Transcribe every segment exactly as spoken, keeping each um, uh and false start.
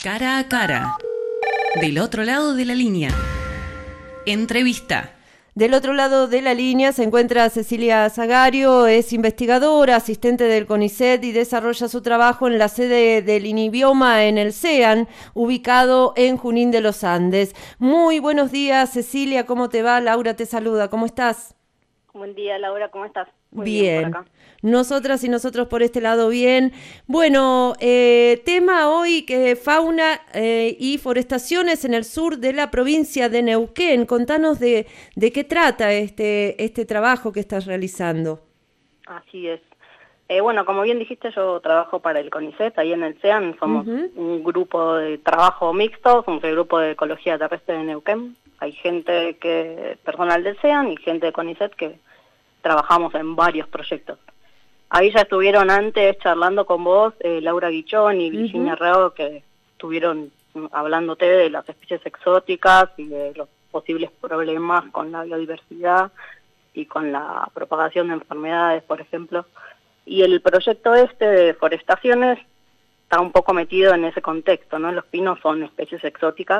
Cara a cara. Del otro lado de la línea. Entrevista. Del otro lado de la línea se encuentra Cecilia Zagario, es investigadora, asistente del CONICET y desarrolla su trabajo en la sede del INIBIOMA en el CEAN, ubicado en Junín de los Andes. Muy buenos días, Cecilia, ¿cómo te va? Laura te saluda, ¿cómo estás? Buen día, Laura, ¿cómo estás? Muy bien, bien por acá. Nosotras y nosotros por este lado bien. Bueno, eh, tema hoy que fauna eh, y forestaciones en el sur de la provincia de Neuquén. Contanos de, de qué trata este, este trabajo que estás realizando. Así es. Eh, bueno, como bien dijiste, yo trabajo para el CONICET, ahí en el CEAN. Somos uh-huh. un grupo de trabajo mixto, somos el grupo de ecología terrestre de Neuquén. Hay gente que personal del CEAN y gente de CONICET que trabajamos en varios proyectos. Ahí ya estuvieron antes charlando con vos, eh, Laura Guichón y Virginia uh-huh. Reo, que estuvieron hablándote de las especies exóticas y de los posibles problemas con la biodiversidad y con la propagación de enfermedades, por ejemplo. Y el proyecto este de forestaciones está un poco metido en ese contexto, ¿no? Los pinos son especies exóticas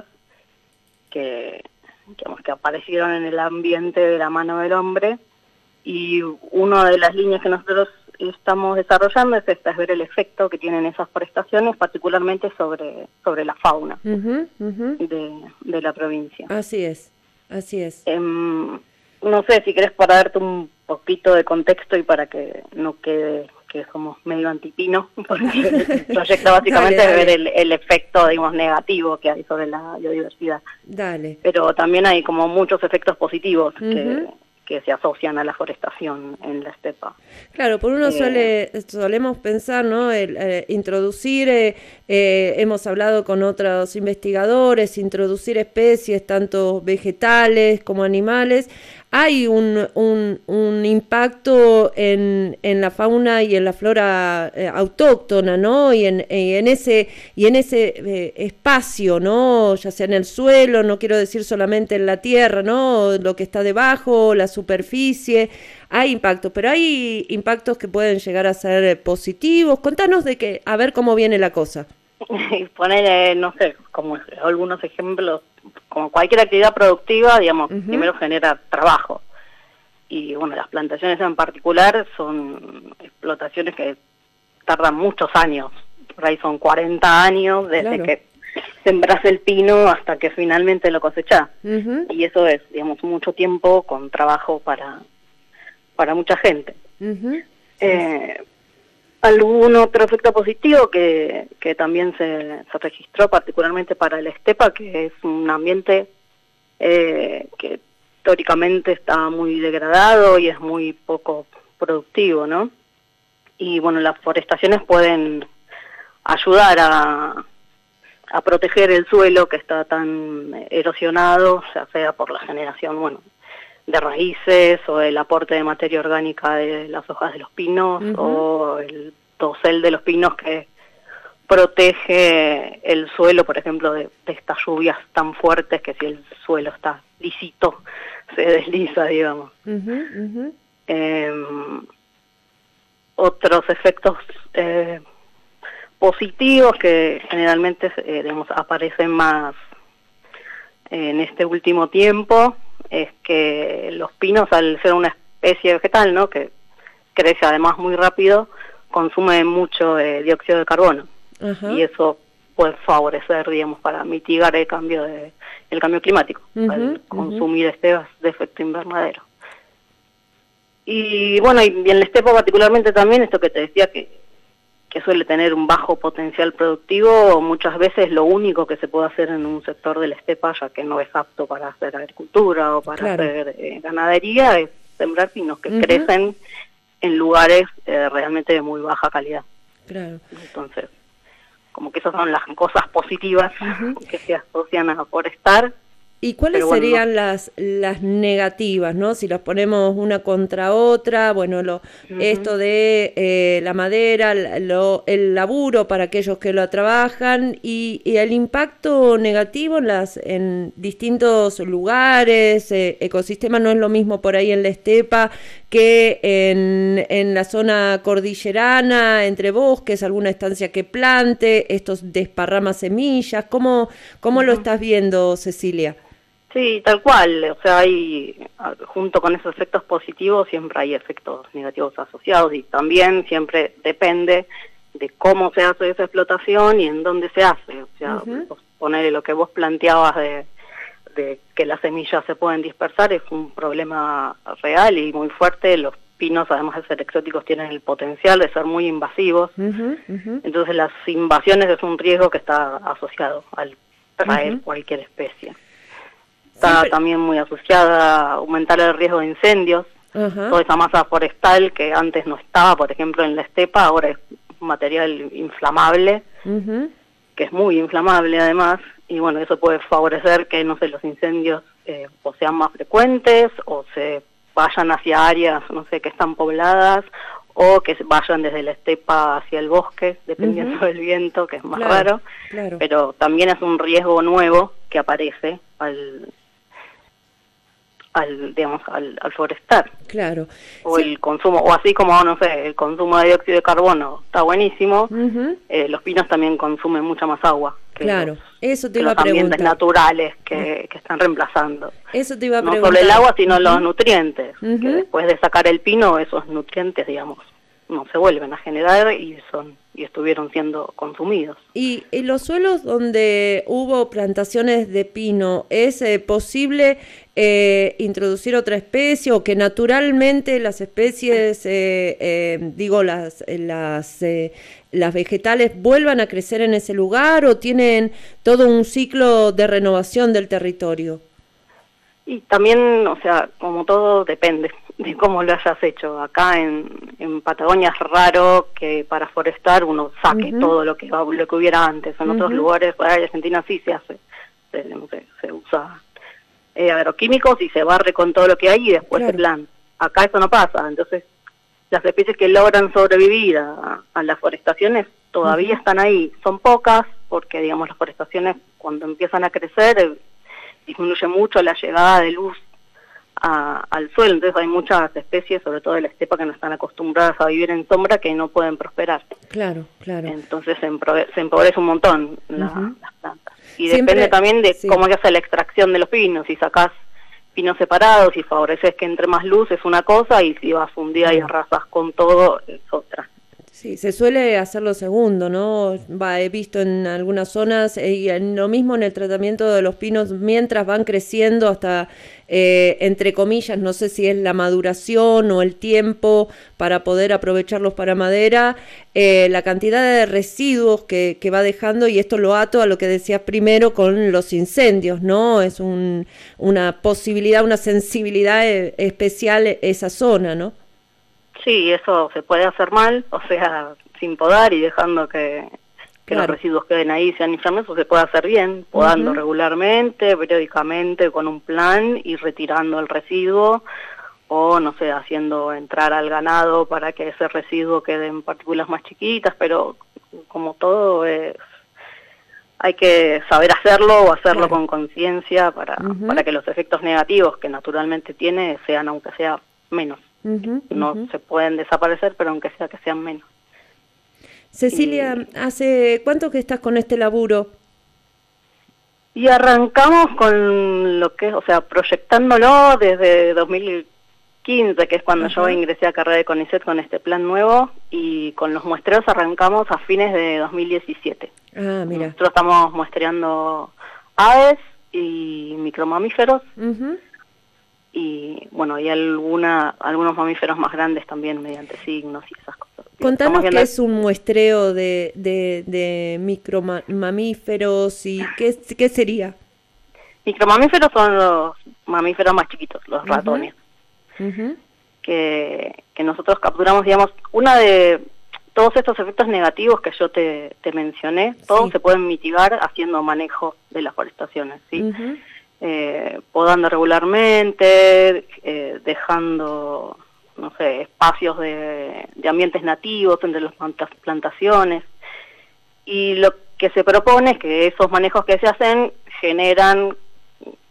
que, digamos, que aparecieron en el ambiente de la mano del hombre. Y una de las líneas que nosotros estamos desarrollando es esta, es ver el efecto que tienen esas forestaciones, particularmente sobre, sobre la fauna uh-huh, uh-huh. De, de la provincia. Así es, así es. Eh, no sé si querés para darte un poquito de contexto y para que no quede que somos medio antipino, porque el proyecto básicamente dale, dale. es ver el, el efecto, digamos, negativo que hay sobre la biodiversidad. Dale. Pero también hay como muchos efectos positivos uh-huh. que... que se asocian a la forestación en la estepa. Claro, por uno eh, suele solemos pensar, ¿no? El, eh, introducir, eh, eh, hemos hablado con otros investigadores, introducir especies, tanto vegetales como animales. Hay un, un, un impacto en, en la fauna y en la flora eh, autóctona, ¿no? Y en, y en ese, y en ese eh, espacio, ¿no? Ya sea en el suelo, no quiero decir solamente en la tierra, ¿no? Lo que está debajo, la superficie, hay impactos, pero hay impactos que pueden llegar a ser positivos. Contanos de que, a ver cómo viene la cosa. Poner, no sé, como algunos ejemplos, como cualquier actividad productiva, digamos, uh-huh. primero genera trabajo. Y bueno, las plantaciones en particular son explotaciones que tardan muchos años. Por ahí son cuarenta años desde claro. que sembras el pino hasta que finalmente lo cosechás. Uh-huh. Y eso es, digamos, mucho tiempo con trabajo para, para mucha gente. Uh-huh. Eh, algún otro efecto positivo que, que también se, se registró particularmente para la estepa, que es un ambiente eh, que teóricamente está muy degradado y es muy poco productivo, ¿no? Y bueno, las forestaciones pueden ayudar a, a proteger el suelo que está tan erosionado, ya sea por la generación, bueno, de raíces o el aporte de materia orgánica de las hojas de los pinos uh-huh. o el dosel de los pinos que protege el suelo, por ejemplo, de, de estas lluvias tan fuertes que si el suelo está lisito se desliza, digamos. Uh-huh, uh-huh. Eh, otros efectos eh, positivos que generalmente eh, digamos, aparecen más en este último tiempo es que los pinos, al ser una especie vegetal, ¿no? que crece además muy rápido, consume mucho eh, dióxido de carbono. Uh-huh. Y eso puede favorecer, digamos, para mitigar el cambio de el cambio climático, uh-huh, al consumir uh-huh. este gas de efecto invernadero. Y bueno, y en la estepa particularmente también, esto que te decía que que suele tener un bajo potencial productivo, muchas veces lo único que se puede hacer en un sector de la estepa, ya que no es apto para hacer agricultura o para claro. hacer eh, ganadería, es sembrar pinos que uh-huh. crecen en lugares eh, realmente de muy baja calidad. Claro. Entonces, como que esas son las cosas positivas uh-huh. que se asocian a forestar. ¿Y cuáles bueno, serían no. las las negativas, no? Si las ponemos una contra otra, bueno, lo uh-huh. esto de eh, la madera, lo, el laburo para aquellos que lo trabajan y, y el impacto negativo en las en distintos lugares, eh, ecosistemas, no es lo mismo por ahí en la estepa que en, en la zona cordillerana, entre bosques, alguna estancia que plante, estos desparrama semillas. ¿Cómo, cómo lo estás viendo, Cecilia? Sí, tal cual, o sea, hay, junto con esos efectos positivos siempre hay efectos negativos asociados y también siempre depende de cómo se hace esa explotación y en dónde se hace. O sea, uh-huh. poner lo que vos planteabas de, de que las semillas se pueden dispersar es un problema real y muy fuerte. Los pinos, además de ser exóticos, tienen el potencial de ser muy invasivos. Uh-huh, uh-huh. Entonces las invasiones es un riesgo que está asociado al traer uh-huh. cualquier especie. Está Siempre. también muy asociada a aumentar el riesgo de incendios. Uh-huh. Toda esa masa forestal que antes no estaba, por ejemplo, en la estepa, ahora es un material inflamable, uh-huh. que es muy inflamable además, y bueno, eso puede favorecer que, no sé, los incendios eh, o sean más frecuentes, o se vayan hacia áreas, no sé, que están pobladas, o que vayan desde la estepa hacia el bosque, dependiendo uh-huh. del viento, que es más claro, raro, claro. pero también es un riesgo nuevo que aparece al... al digamos al, al forestar. Claro. O sí. el consumo, o así como, no sé, el consumo de dióxido de carbono está buenísimo, uh-huh. eh, los pinos también consumen mucha más agua que claro, los, eso te que iba los a preguntar. ambientes naturales que, que están reemplazando. Eso te iba a no preguntar. No solo el agua, sino uh-huh. los nutrientes, uh-huh. que después de sacar el pino, esos nutrientes, digamos, no se vuelven a generar y son y estuvieron siendo consumidos. Y en los suelos donde hubo plantaciones de pino, ¿es eh, posible eh, introducir otra especie o que naturalmente las especies, eh, eh, digo, las las eh, las vegetales vuelvan a crecer en ese lugar o tienen todo un ciclo de renovación del territorio? Y también, o sea, como todo depende de cómo lo hayas hecho. Acá en, en Patagonia es raro que para forestar uno saque uh-huh. todo lo que lo que hubiera antes. En uh-huh. otros lugares, para Argentina sí se hace, se, no sé, se usa eh, agroquímicos y se barre con todo lo que hay y después claro. se planta. Acá eso no pasa, entonces las especies que logran sobrevivir a, a las forestaciones todavía uh-huh. están ahí. Son pocas porque, digamos, las forestaciones cuando empiezan a crecer eh, disminuye mucho la llegada de luz a, al suelo, entonces hay muchas especies, sobre todo de la estepa, que no están acostumbradas a vivir en sombra, que no pueden prosperar. Claro, claro. Entonces se, empobre, se empobrece un montón la, uh-huh. las plantas. Y Siempre, depende también de sí. cómo se hace la extracción de los pinos. Si sacás pinos separados y favoreces que entre más luz es una cosa, y si vas un día uh-huh. y arrasas con todo es otra. Sí, se suele hacer lo segundo, ¿no? Va, he visto en algunas zonas, eh, y en lo mismo en el tratamiento de los pinos, mientras van creciendo hasta, eh, entre comillas, no sé si es la maduración o el tiempo para poder aprovecharlos para madera, eh, la cantidad de residuos que, que va dejando, y esto lo ato a lo que decías primero con los incendios, ¿no? Es un, una posibilidad, una sensibilidad eh, especial esa zona, ¿no? Sí, eso se puede hacer mal, o sea, sin podar y dejando que, que claro. los residuos queden ahí, sean inflames, o se puede hacer bien, podando uh-huh. regularmente, periódicamente, con un plan y retirando el residuo, o no sé, haciendo entrar al ganado para que ese residuo quede en partículas más chiquitas, pero como todo es, hay que saber hacerlo o hacerlo claro. con conciencia para, uh-huh. para que los efectos negativos que naturalmente tiene sean, aunque sea, menos. Uh-huh, no uh-huh. se pueden desaparecer, pero aunque sea que sean menos. Cecilia, y, ¿hace cuánto que estás con este laburo? Y arrancamos con lo que es, o sea, proyectándolo desde dos mil quince, que es cuando uh-huh. yo ingresé a carrera de CONICET con este plan nuevo, y con los muestreos arrancamos a fines de dos mil diecisiete. Ah, mira. Nosotros estamos muestreando aves y micromamíferos, uh-huh. y bueno, hay alguna, algunos mamíferos más grandes también mediante signos y esas cosas. Contanos qué es un muestreo de, de, de micromamíferos y qué, qué sería. Micromamíferos son los mamíferos más chiquitos, los uh-huh. ratones, uh-huh. que, que nosotros capturamos, digamos, una de todos estos efectos negativos que yo te, te mencioné, todos sí. se pueden mitigar haciendo manejo de las forestaciones, ¿sí? Uh-huh. Eh, podando regularmente, eh, dejando, no sé, espacios de, de ambientes nativos entre las plantaciones, y lo que se propone es que esos manejos que se hacen generan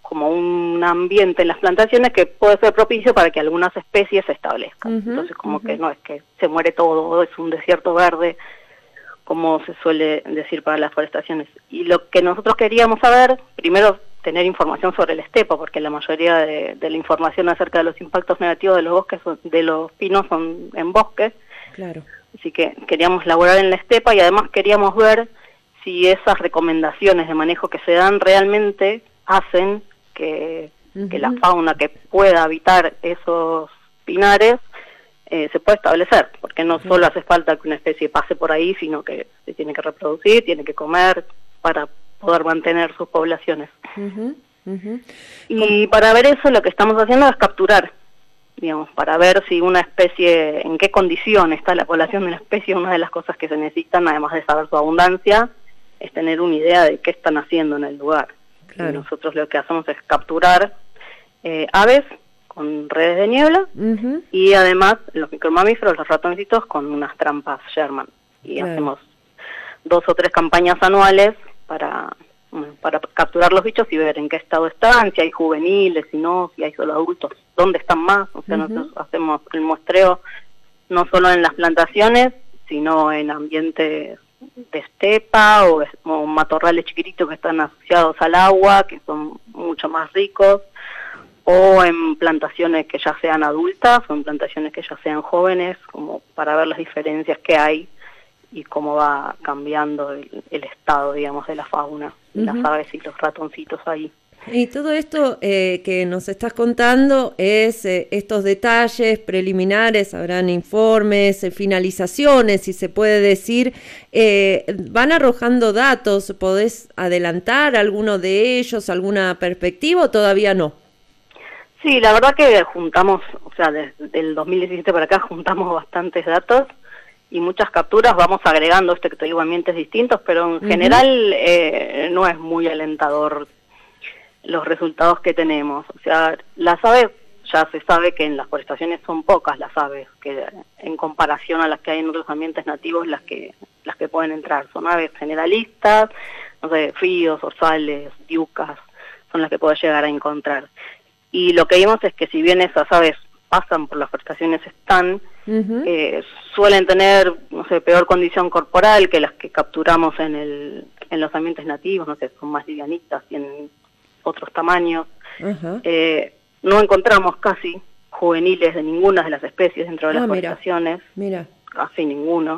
como un ambiente en las plantaciones que puede ser propicio para que algunas especies se establezcan. Uh-huh, Entonces como uh-huh. que no es que se muere todo, es un desierto verde, como se suele decir para las forestaciones. Y lo que nosotros queríamos saber, primero tener información sobre el estepa, porque la mayoría de, de la información acerca de los impactos negativos de los bosques, de los pinos son en bosques. Claro. Así que queríamos laborar en la estepa y además queríamos ver si esas recomendaciones de manejo que se dan realmente hacen que, uh-huh. que la fauna que pueda habitar esos pinares eh, se pueda establecer, porque no uh-huh. solo hace falta que una especie pase por ahí, sino que se tiene que reproducir, tiene que comer para poder mantener sus poblaciones. Uh-huh. Uh-huh. Y para ver eso lo que estamos haciendo es capturar, digamos, para ver si una especie, en qué condición está la población de la especie. Una de las cosas que se necesitan, además de saber su abundancia, es tener una idea de qué están haciendo en el lugar. Claro. Y nosotros lo que hacemos es capturar eh, aves con redes de niebla uh-huh. y además los micromamíferos, los ratoncitos, con unas trampas Sherman. Y claro. hacemos dos o tres campañas anuales para, bueno, para capturar los bichos y ver en qué estado están, si hay juveniles, si no, si hay solo adultos, dónde están más. O sea, uh-huh. nosotros hacemos el muestreo no solo en las plantaciones, sino en ambientes de estepa o, o matorrales chiquititos que están asociados al agua, que son mucho más ricos, o en plantaciones que ya sean adultas o en plantaciones que ya sean jóvenes, como para ver las diferencias que hay y cómo va cambiando el, el estado, digamos, de la fauna, uh-huh. las aves y los ratoncitos ahí. Y todo esto eh, que nos estás contando es eh, estos detalles preliminares, habrán informes, eh, finalizaciones, si se puede decir, eh, van arrojando datos. ¿Podés adelantar alguno de ellos, alguna perspectiva o todavía no? Sí, la verdad que juntamos, o sea, desde el dos mil diecisiete para acá juntamos bastantes datos y muchas capturas, vamos agregando, este que te digo, ambientes distintos, pero en uh-huh. general eh, no es muy alentador los resultados que tenemos. O sea, las aves, ya se sabe que en las forestaciones son pocas las aves, que en comparación a las que hay en otros ambientes nativos, las que las que pueden entrar. Son aves generalistas, no sé, fríos, orzales, diucas, son las que puedes llegar a encontrar. Y lo que vimos es que si bien esas aves pasan por las forestaciones están, uh-huh. eh, suelen tener, no sé, peor condición corporal que las que capturamos en el en los ambientes nativos, no sé, son más livianitas, tienen otros tamaños. Uh-huh. Eh, no encontramos casi juveniles de ninguna de las especies dentro de ah, las forestaciones, mira, mira. Casi ninguno.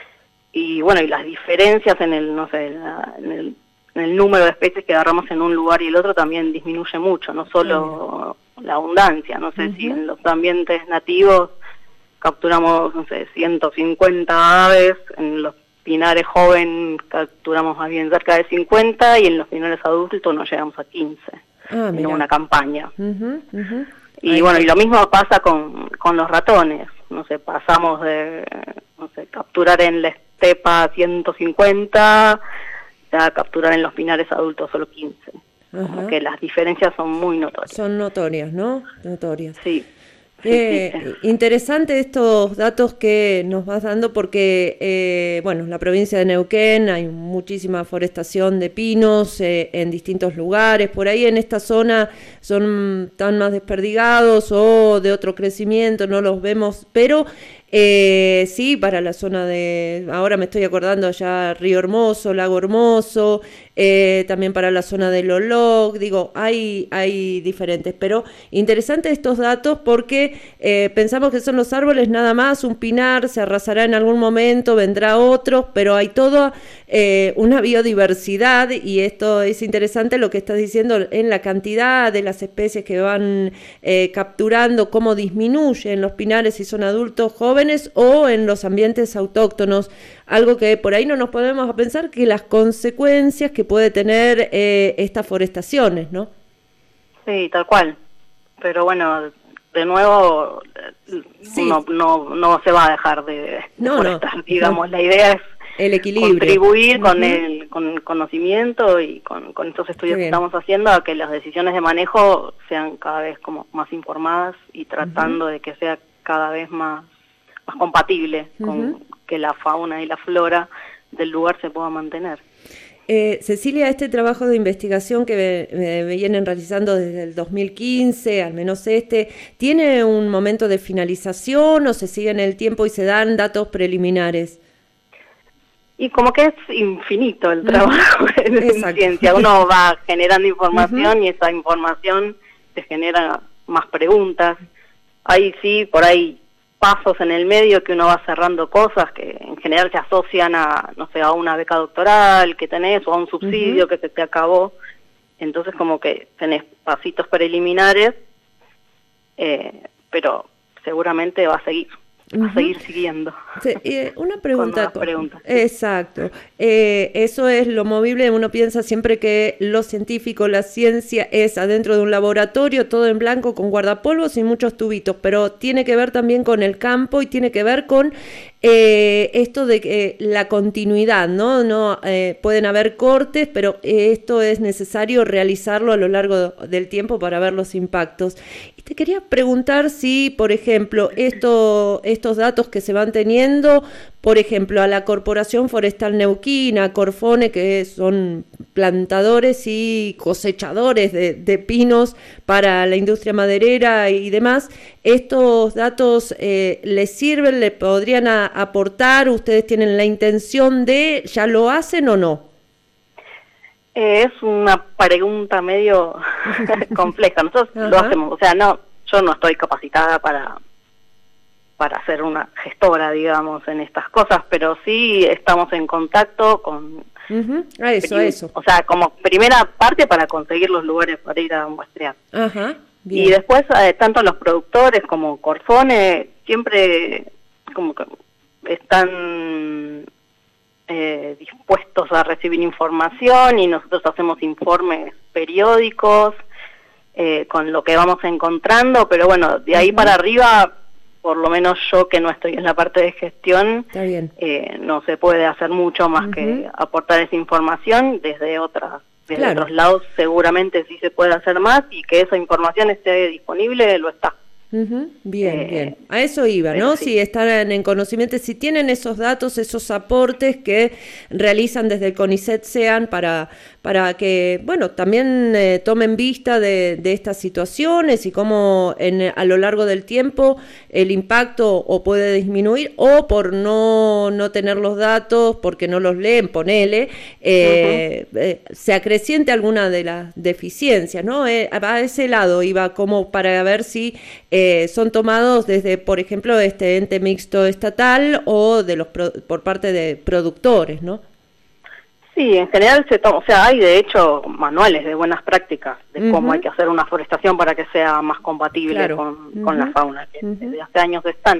Y bueno, y las diferencias en el, no sé, la, en, el, en el número de especies que agarramos en un lugar y el otro también disminuye mucho, no solo uh-huh. la abundancia, no sé uh-huh. si en los ambientes nativos capturamos, no sé, ciento cincuenta aves, en los pinares joven capturamos más bien cerca de cincuenta y en los pinares adultos nos llegamos a quince ah, en una campaña. Uh-huh, uh-huh. Y Ahí bueno, está. Y lo mismo pasa con, con los ratones, no sé, pasamos de, no sé, capturar en la estepa ciento cincuenta a capturar en los pinares adultos solo quince. Uh-huh. Como que las diferencias son muy notorias. Son notorias, ¿no? Notorias. Sí. Eh, sí, sí. Interesante estos datos que nos vas dando porque, eh, bueno, en la provincia de Neuquén hay muchísima forestación de pinos eh, en distintos lugares. Por ahí en esta zona son tan más desperdigados o de otro crecimiento, no los vemos, pero eh, sí, para la zona de, ahora me estoy acordando allá Río Hermoso, Lago Hermoso, eh, también para la zona de Loloc, digo, hay, hay diferentes, pero interesante estos datos porque eh, pensamos que son los árboles nada más, un pinar se arrasará en algún momento, vendrá otro, pero hay toda eh, una biodiversidad y esto es interesante lo que estás diciendo en la cantidad de las especies que van eh, capturando, cómo disminuyen los pinares si son adultos jóvenes o en los ambientes autóctonos, algo que por ahí no nos podemos pensar que las consecuencias que puede tener eh, estas forestaciones, ¿no? Sí, tal cual. Pero bueno, de nuevo, sí. uno no, no se va a dejar de no, forestar, no, digamos, no. La idea es el equilibrio. Contribuir uh-huh. con el con el conocimiento y con, con estos estudios que estamos haciendo a que las decisiones de manejo sean cada vez como más informadas y tratando uh-huh. de que sea cada vez más más compatible uh-huh. con que la fauna y la flora del lugar se pueda mantener. Eh, Cecilia, este trabajo de investigación que me, me vienen realizando desde el dos mil quince, al menos este, ¿tiene un momento de finalización o se sigue en el tiempo y se dan datos preliminares? Y como que es infinito el trabajo uh-huh. en, en ciencia. Uno va generando información uh-huh. y esa información te genera más preguntas. Ahí sí, por ahí pasos en el medio que uno va cerrando cosas que en general se asocian a, no sé, a una beca doctoral que tenés o a un subsidio uh-huh. que se te acabó. Entonces como que tenés pasitos preliminares, eh, pero seguramente va a seguir. a uh-huh. seguir siguiendo. Sí, eh, una pregunta. Con preguntas. Exacto. Eh, eso es lo movible. Uno piensa siempre que lo científico, la ciencia es adentro de un laboratorio, todo en blanco, con guardapolvos y muchos tubitos, pero tiene que ver también con el campo y tiene que ver con eh, esto de que la continuidad, ¿no? no eh, pueden haber cortes, pero esto es necesario realizarlo a lo largo del tiempo para ver los impactos. Y te quería preguntar si, por ejemplo, esto, estos datos que se van teniendo, por ejemplo, a la Corporación Forestal Neuquina, a Corfone, que son plantadores y cosechadores de, de pinos para la industria maderera y demás, ¿estos datos eh, les sirven, les podrían a, aportar? ¿Ustedes tienen la intención de, ya lo hacen o no? Eh, es una pregunta medio compleja. Nosotros Ajá. lo hacemos, o sea, no, yo no estoy capacitada para... para ser una gestora, digamos, en estas cosas, pero sí estamos en contacto con... Uh-huh. A eso, a eso. O sea, como primera parte para conseguir los lugares para ir a muestrear. Ajá, bien. Y después, eh, tanto los productores como Corfone siempre como que están eh, dispuestos a recibir información y nosotros hacemos informes periódicos eh, con lo que vamos encontrando, pero bueno, de ahí uh-huh. para arriba... por lo menos yo que no estoy en la parte de gestión, Está bien. Eh, no se puede hacer mucho más uh-huh. que aportar esa información. Desde otras, desde claro. otros lados seguramente sí se puede hacer más y que esa información esté disponible, lo está. Uh-huh. Bien, eh, bien. A eso iba, ¿no? Sí. Si están en conocimiento, si tienen esos datos, esos aportes que realizan desde el CONICET sean para, para que, bueno, también eh, tomen vista de, de estas situaciones y cómo en, a lo largo del tiempo el impacto o puede disminuir o por no, no tener los datos, porque no los leen, ponele, eh, uh-huh. eh, se acreciente alguna de las deficiencias, ¿no? Eh, a ese lado iba como para ver si... Eh, Eh, son tomados desde, por ejemplo, este ente mixto estatal o de los pro, por parte de productores, ¿no? Sí, en general se toma, o sea, hay de hecho manuales de buenas prácticas de uh-huh. cómo hay que hacer una forestación para que sea más compatible claro. con, uh-huh. con la fauna, que uh-huh. desde hace años están.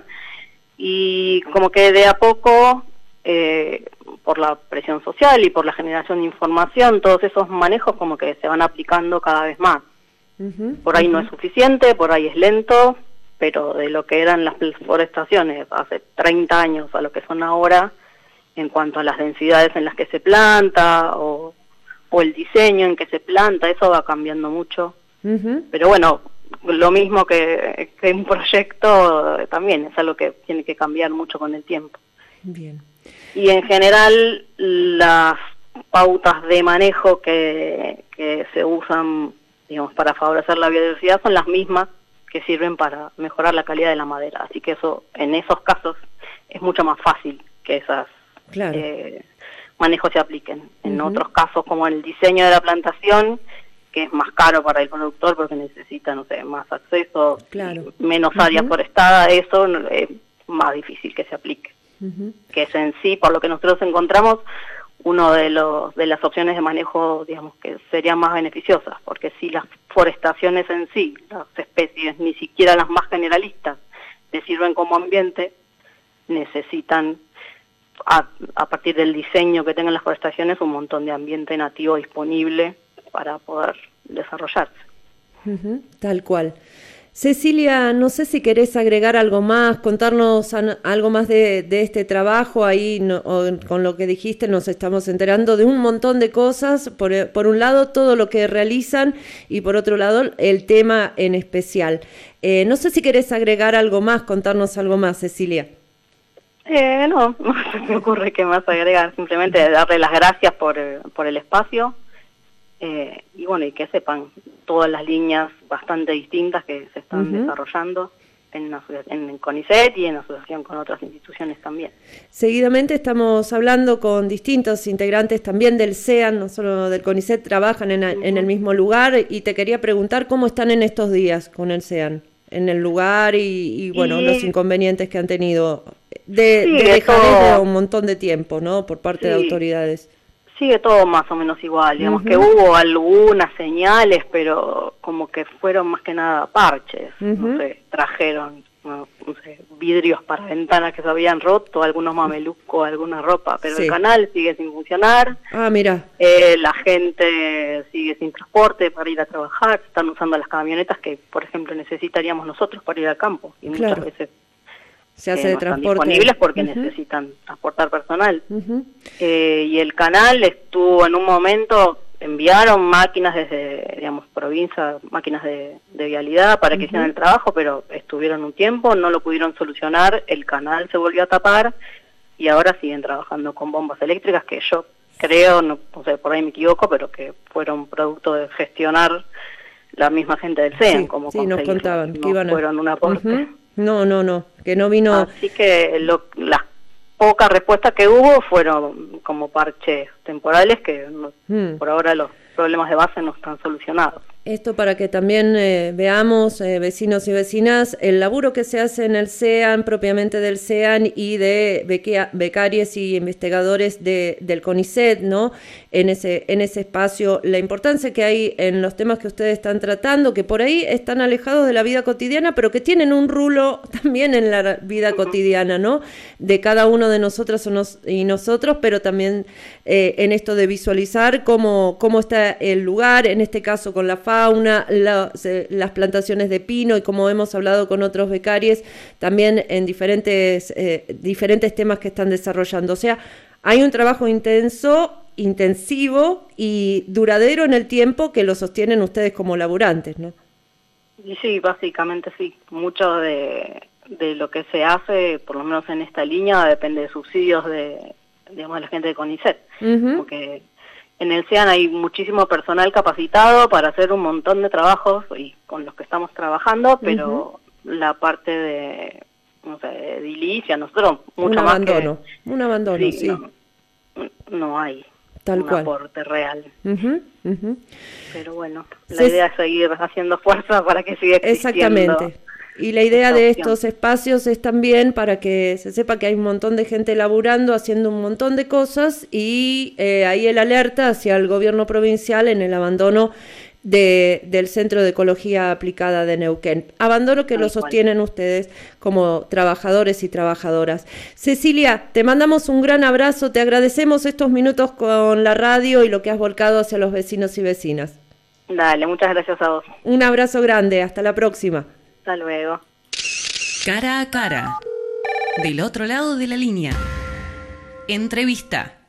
Y como que de a poco, eh, por la presión social y por la generación de información, todos esos manejos como que se van aplicando cada vez más. Uh-huh, por ahí uh-huh. no es suficiente, por ahí es lento, pero de lo que eran las forestaciones hace treinta años a lo que son ahora, en cuanto a las densidades en las que se planta o, o el diseño en que se planta, eso va cambiando mucho. Uh-huh. Pero bueno, lo mismo que, que un proyecto también es algo que tiene que cambiar mucho con el tiempo. Bien. Y en general las pautas de manejo que, que se usan, digamos, para favorecer la biodiversidad son las mismas que sirven para mejorar la calidad de la madera. Así que eso, en esos casos, es mucho más fácil que esos claro. eh, manejos se apliquen. En uh-huh. otros casos, como el diseño de la plantación, que es más caro para el productor porque necesita, no sé, más acceso, claro. menos área uh-huh. forestada, eso es más difícil que se aplique. Uh-huh. Que es en sí, por lo que nosotros encontramos, uno de los de las opciones de manejo, digamos, que serían más beneficiosas, porque si las forestaciones en sí, las especies, ni siquiera las más generalistas, le sirven como ambiente, necesitan, a, a partir del diseño que tengan las forestaciones, un montón de ambiente nativo disponible para poder desarrollarse. Uh-huh, tal cual. Cecilia, no sé si querés agregar algo más, contarnos an- algo más de, de este trabajo. Ahí no, o, con lo que dijiste nos estamos enterando de un montón de cosas. Por, por un lado, todo lo que realizan y por otro lado, el tema en especial. Eh, no sé si querés agregar algo más, contarnos algo más, Cecilia. Eh, no, no se me ocurre qué más agregar, simplemente darle las gracias por, por el espacio eh, y bueno, y que sepan todas las líneas bastante distintas que se están uh-huh. desarrollando en, en CONICET y en asociación con otras instituciones también. Seguidamente estamos hablando con distintos integrantes también del SEAN, no solo del CONICET, trabajan en, uh-huh. en el mismo lugar, y te quería preguntar cómo están en estos días con el SEAN, en el lugar y, y bueno, y... los inconvenientes que han tenido de, sí, de dejar todo... de un montón de tiempo, ¿no? Por parte sí. de autoridades. Sigue todo más o menos igual, digamos uh-huh. que hubo algunas señales, pero como que fueron más que nada parches, uh-huh. no sé, trajeron no, no sé, vidrios para ventanas que se habían roto, algunos mamelucos, alguna ropa, pero sí. el canal sigue sin funcionar. Ah, mira. Eh, la gente sigue sin transporte para ir a trabajar, están usando las camionetas que, por ejemplo, necesitaríamos nosotros para ir al campo, y claro. muchas veces se hace eh, de no transporte. Están disponibles porque uh-huh. necesitan transportar personal. Uh-huh. eh, y el canal estuvo en un momento, enviaron máquinas desde, digamos, provincia, máquinas de, de vialidad para que uh-huh. hicieran el trabajo, pero estuvieron un tiempo, no lo pudieron solucionar, el canal se volvió a tapar y ahora siguen trabajando con bombas eléctricas que yo creo, no, no sé, por ahí me equivoco, pero que fueron producto de gestionar la misma gente del SEAN, sí, como sí, nos contaban no que iban a... fueron un aporte. Uh-huh. No, no, no, que no vino... Así que lo, las pocas respuestas que hubo fueron como parches temporales que no, hmm. por ahora los problemas de base no están solucionados. Esto para que también eh, veamos, eh, vecinos y vecinas, el laburo que se hace en el SEAN, propiamente del SEAN y de beca, becarios y investigadores de, del CONICET, ¿no? En ese, en ese espacio, la importancia que hay en los temas que ustedes están tratando, que por ahí están alejados de la vida cotidiana, pero que tienen un rulo también en la vida uh-huh. cotidiana, ¿no? De cada uno de nosotras y nosotros, pero también eh, en esto de visualizar cómo, cómo está el lugar, en este caso con la fauna, la, las plantaciones de pino, y como hemos hablado con otros becarios, también en diferentes, eh, diferentes temas que están desarrollando. O sea, hay un trabajo intenso, intensivo y duradero en el tiempo que lo sostienen ustedes como laburantes, ¿no? Y sí, básicamente sí. Mucho de, de lo que se hace, por lo menos en esta línea, depende de subsidios de, digamos, de la gente de CONICET. Uh-huh. Porque en el SEAN hay muchísimo personal capacitado para hacer un montón de trabajos y con los que estamos trabajando, pero uh-huh. la parte de, no sé, de edilicia, nosotros mucho un más abandono, que... Un abandono, sí. sí. No, no hay Tal un cual. aporte real. Uh-huh, uh-huh. Pero bueno, la Se... idea es seguir haciendo fuerza para que siga existiendo. Exactamente. Y la idea de estos espacios es también para que se sepa que hay un montón de gente laburando, haciendo un montón de cosas, y eh, ahí el alerta hacia el gobierno provincial en el abandono de, del Centro de Ecología Aplicada de Neuquén. Abandono que lo sostienen ustedes como trabajadores y trabajadoras. Cecilia, te mandamos un gran abrazo, te agradecemos estos minutos con la radio y lo que has volcado hacia los vecinos y vecinas. Dale, muchas gracias a vos. Un abrazo grande, hasta la próxima. Hasta luego. Cara a cara. Del otro lado de la línea. Entrevista.